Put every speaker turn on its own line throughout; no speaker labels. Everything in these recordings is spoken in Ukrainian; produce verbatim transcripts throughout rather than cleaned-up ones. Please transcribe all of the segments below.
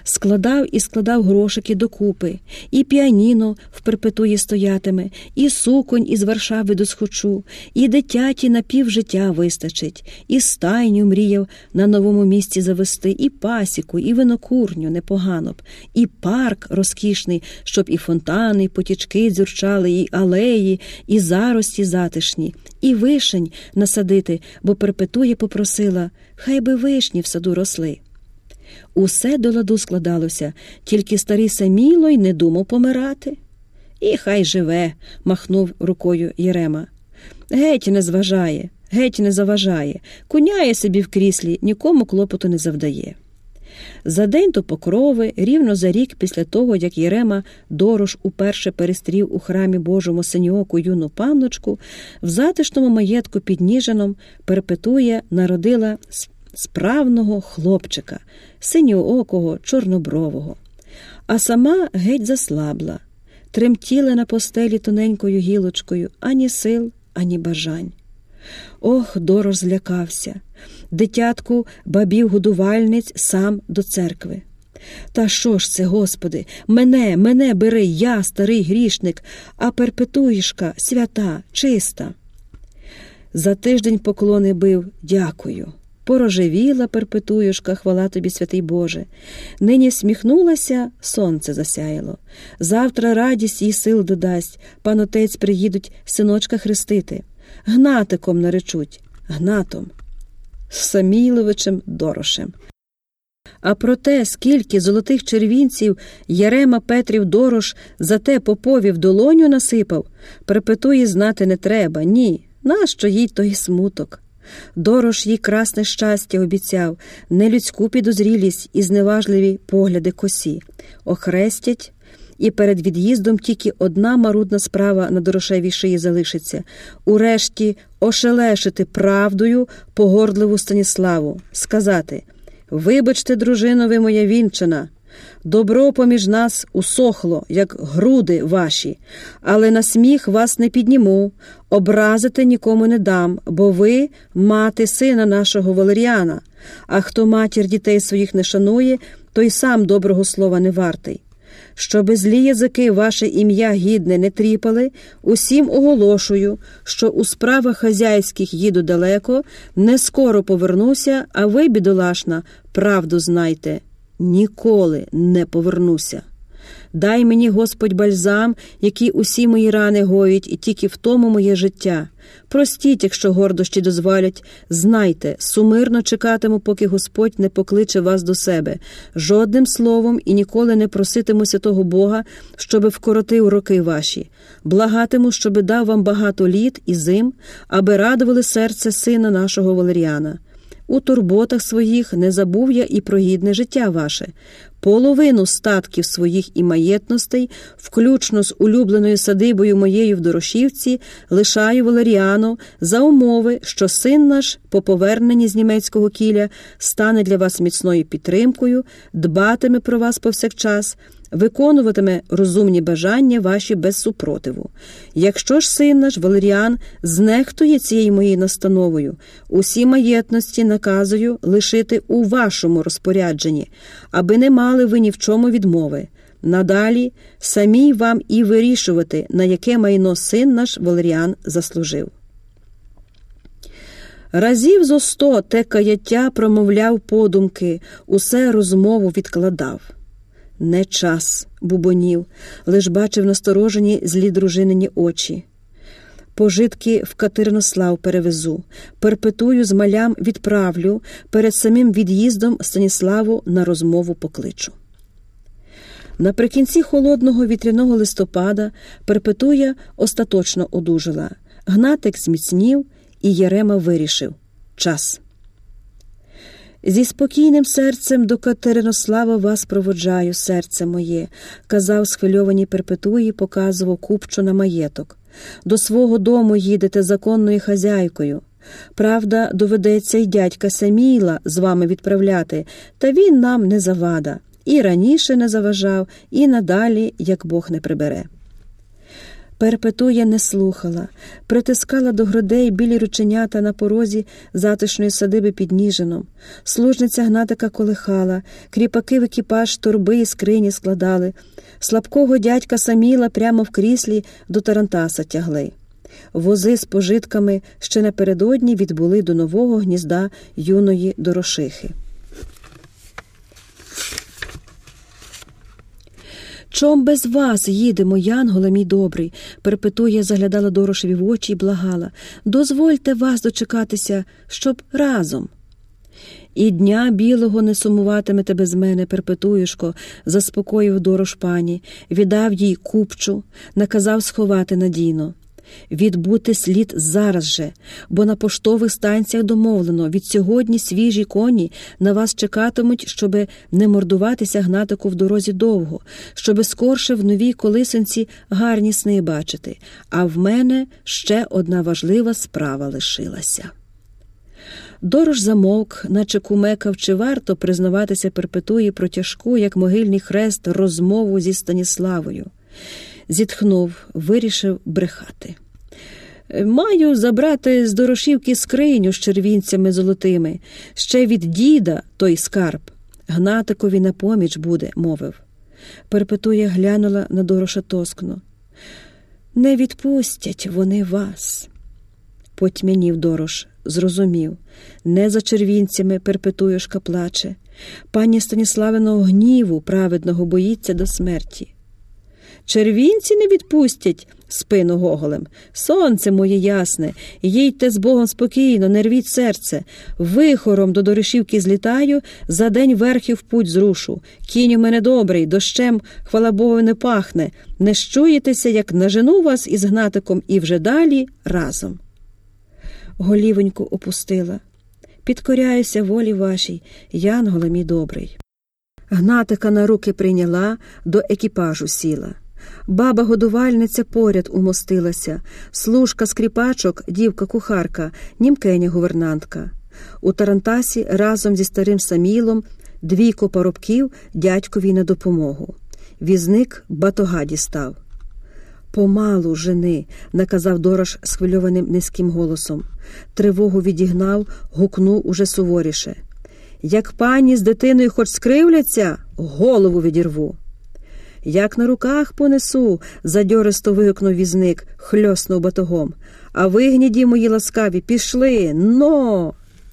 Складав і складав грошики докупи, і піаніно в перпетуї стоятиме, і суконь із Варшави досхочу, і дитяті на півжиття вистачить, і стайню мріяв на новому місці завести, і пасіку, і винокурню непогано б, і парк розкішний, щоб і фонтани, і потічки дзюрчали, і алеї, і зарості затишні, і вишень насадити, бо перпетуя попросила, хай би вишні в саду росли. Усе до ладу складалося, тільки старий Саміло й не думав помирати. І хай живе, махнув рукою Єрема. Геть не зважає, геть не заважає, куняє собі в кріслі, нікому клопоту не завдає. За день до Покрови, рівно за рік після того, як Єрема Дорож уперше перестрів у храмі Божому синьооку юну панночку, в затишному маєтку під Ніжином Перпетуя народила справного хлопчика, синьоокого, чорнобрового. А сама геть заслабла, тремтіла на постелі тоненькою гілочкою, ані сил, ані бажань. Ох, Дорож злякався. Дитятку бабів-годувальниць сам до церкви. Та що ж це, Господи, мене, мене бери, я, старий грішник, а Перпетуєшка свята, чиста. За тиждень поклони бив, дякую. Порожевіла Перпетуєшка, хвала тобі, святий Боже. Нині сміхнулася, сонце засяяло. Завтра радість їй сил додасть, пан отець приїдуть синочка хрестити. Гнатиком наречуть, Гнатом, Саміловичем Дорошем. А про те, скільки золотих червінців Єрема Петрів Дорож за те попові в долоню насипав, Перпетуї знати не треба, ні, нащо їй той смуток. Дорож їй красне щастя обіцяв, нелюдську підозрілість і зневажливі погляди косі. Охрестять, і перед від'їздом тільки одна марудна справа на Дорошевій шиї залишиться. Урешті ошелешити правдою погордливу Станіславу, сказати: «Вибачте, дружино, ви моя вінчана, добро поміж нас усохло, як груди ваші, але на сміх вас не підніму, образити нікому не дам, бо ви мати сина нашого Валеріана, а хто матір дітей своїх не шанує, той сам доброго слова не вартий. Щоби злі язики ваше ім'я гідне не тріпали, усім оголошую, що у справах хазяйських їду далеко, не скоро повернуся, а ви, бідолашна, правду знайте, ніколи не повернуся. Дай мені, Господь, бальзам, який усі мої рани гоїть, і тільки в тому моє життя. Простіть, якщо гордощі дозволять. Знайте, сумирно чекатиму, поки Господь не покличе вас до себе. Жодним словом і ніколи не проситиму святого Бога, щоби вкоротив роки ваші. Благатиму, щоби дав вам багато літ і зим, аби радували серце сина нашого Валеріана. У турботах своїх не забув я і про гідне життя ваше. Половину статків своїх і маєтностей, включно з улюбленою садибою моєю в Дорошівці, лишаю Валеріану за умови, що син наш по поверненні з німецького кіля стане для вас міцною підтримкою, дбатиме про вас повсякчас, виконуватиме розумні бажання ваші без супротиву. Якщо ж син наш Валеріан знехтує цією моєю настановою, усі маєтності наказую лишити у вашому розпорядженні, аби не мали ви ні в чому відмови. Надалі самій вам і вирішувати, на яке майно син наш Валеріан заслужив». Разів зо сто те каяття промовляв подумки, усе розмову відкладав. «Не час», – бубонів, лиш бачив насторожені злі дружинині очі. «Пожитки в Катеринослав перевезу, Перпетую з малям відправлю, перед самим від'їздом Станіславу на розмову покличу». Наприкінці холодного вітряного листопада Перпетуя остаточно одужала. Гнатик зміцнів, і Єрема вирішив – час. «Зі спокійним серцем до Катеринослава вас проводжаю, серце моє», – казав схвильованій Перпетуї, показував купчу на маєток. «До свого дому їдете законною хазяйкою. Правда, доведеться й дядька Саміла з вами відправляти, та він нам не завада. І раніше не заважав, і надалі, як Бог не прибере». Перпетуя не слухала, притискала до грудей білі рученята на порозі затишної садиби під Ніжином. Служниця Гнатика колихала, кріпаки в екіпаж торби і скрині складали. Слабкого дядька Саміла прямо в кріслі до тарантаса тягли. Вози з пожитками ще напередодні відбули до нового гнізда юної Дорошихи. «Чом без вас їдемо, Янголе мій добрий?» Перпетуя заглядала Дорошеві в очі і благала. «Дозвольте вас дочекатися, щоб разом». «І дня білого не сумуватимете без мене, Перпетуюшко», – заспокоїв Дорош пані, віддав їй купчу, наказав сховати надійно. «Відбути слід зараз же, бо на поштових станціях домовлено, від сьогодні свіжі коні на вас чекатимуть, щоби не мордуватися Гнатику в дорозі довго, щоби скорше в новій колисинці гарні сни бачити, а в мене ще одна важлива справа лишилася». Дорош замовк, наче кумекав, чи варто признаватися Перпетуї про тяжку, як могильний хрест, розмову зі Станіславою. Зітхнув, вирішив брехати. «Маю забрати з Дорошівки скриню з червінцями золотими. Ще від діда той скарб. Гнатикові на поміч буде», – мовив. Перпетуя глянула на Дороша тоскно. «Не відпустять вони вас». Потьмянів Дорош, зрозумів. Не за червінцями Перпетуюшка плаче. Пані Станіславиного гніву праведного боїться до смерті. «Червінці не відпустять», – спину гоголем. «Сонце моє ясне, їдьте з Богом спокійно, не рвіть серце. Вихором до Дорошівки злітаю, за день верхи в путь зрушу. Кінь у мене добрий, дощем, хвала Богу, не пахне. Не щуєтеся, як нажену вас із Гнатиком, і вже далі разом». Голівоньку опустила. «Підкоряюся волі вашій, Янголе мій добрий». Гнатика на руки прийняла, до екіпажу сіла. Баба-годувальниця поряд умостилася, служка-скріпачок, дівка-кухарка, німкеня-гувернантка. У тарантасі разом зі старим Самілом двійко парубків дядькові на допомогу. Візник батога дістав. «Помалу, жени», – наказав Дорош схвильованим низьким голосом. Тривогу відігнав, гукнув уже суворіше. «Як пані з дитиною хоч скривляться, голову відірву». «Як на руках понесу», – задьористо вигукнув візник, хльоснув батогом. «А ви, гніді мої ласкаві, пішли, но!»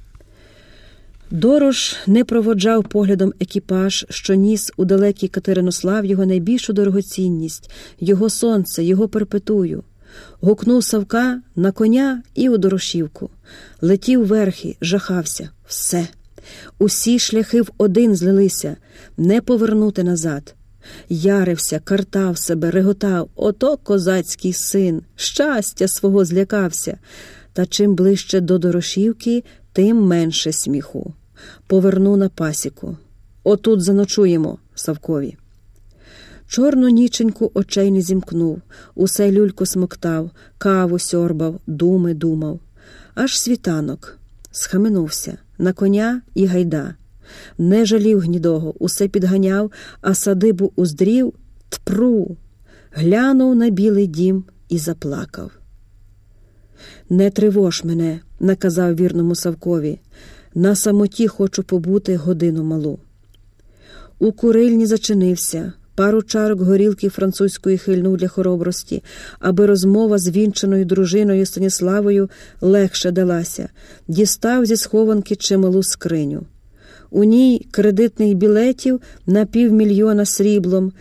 Дорош не проводжав поглядом екіпаж, що ніс у далекий Катеринослав його найбільшу дорогоцінність, його сонце, його Перпетую. Гукнув Савка на коня і у Дорошівку. Летів верхи, жахався. Все. Усі шляхи в один злилися, не повернути назад. Ярився, картав себе, реготав. Ото козацький син, щастя свого злякався. Та чим ближче до Дорошівки, тим менше сміху. Поверну на пасіку. Отут заночуємо, Савкові. Чорну ніченьку очей не зімкнув, усе люльку смоктав, каву сьорбав, думи думав. Аж світанок. Схаменувся. На коня і гайда. Не жалів гнідого, усе підганяв, а садибу уздрів – тпру. Глянув на білий дім і заплакав. «Не тривож мене», – наказав вірному Савкові. «На самоті хочу побути годину малу». У курильні зачинився, пару чарок горілки французької хильнув для хоробрості, аби розмова з вінчаною дружиною Станіславою легше далася. Дістав зі схованки чималу скриню. У ній кредитних білетів на півмільйона сріблом,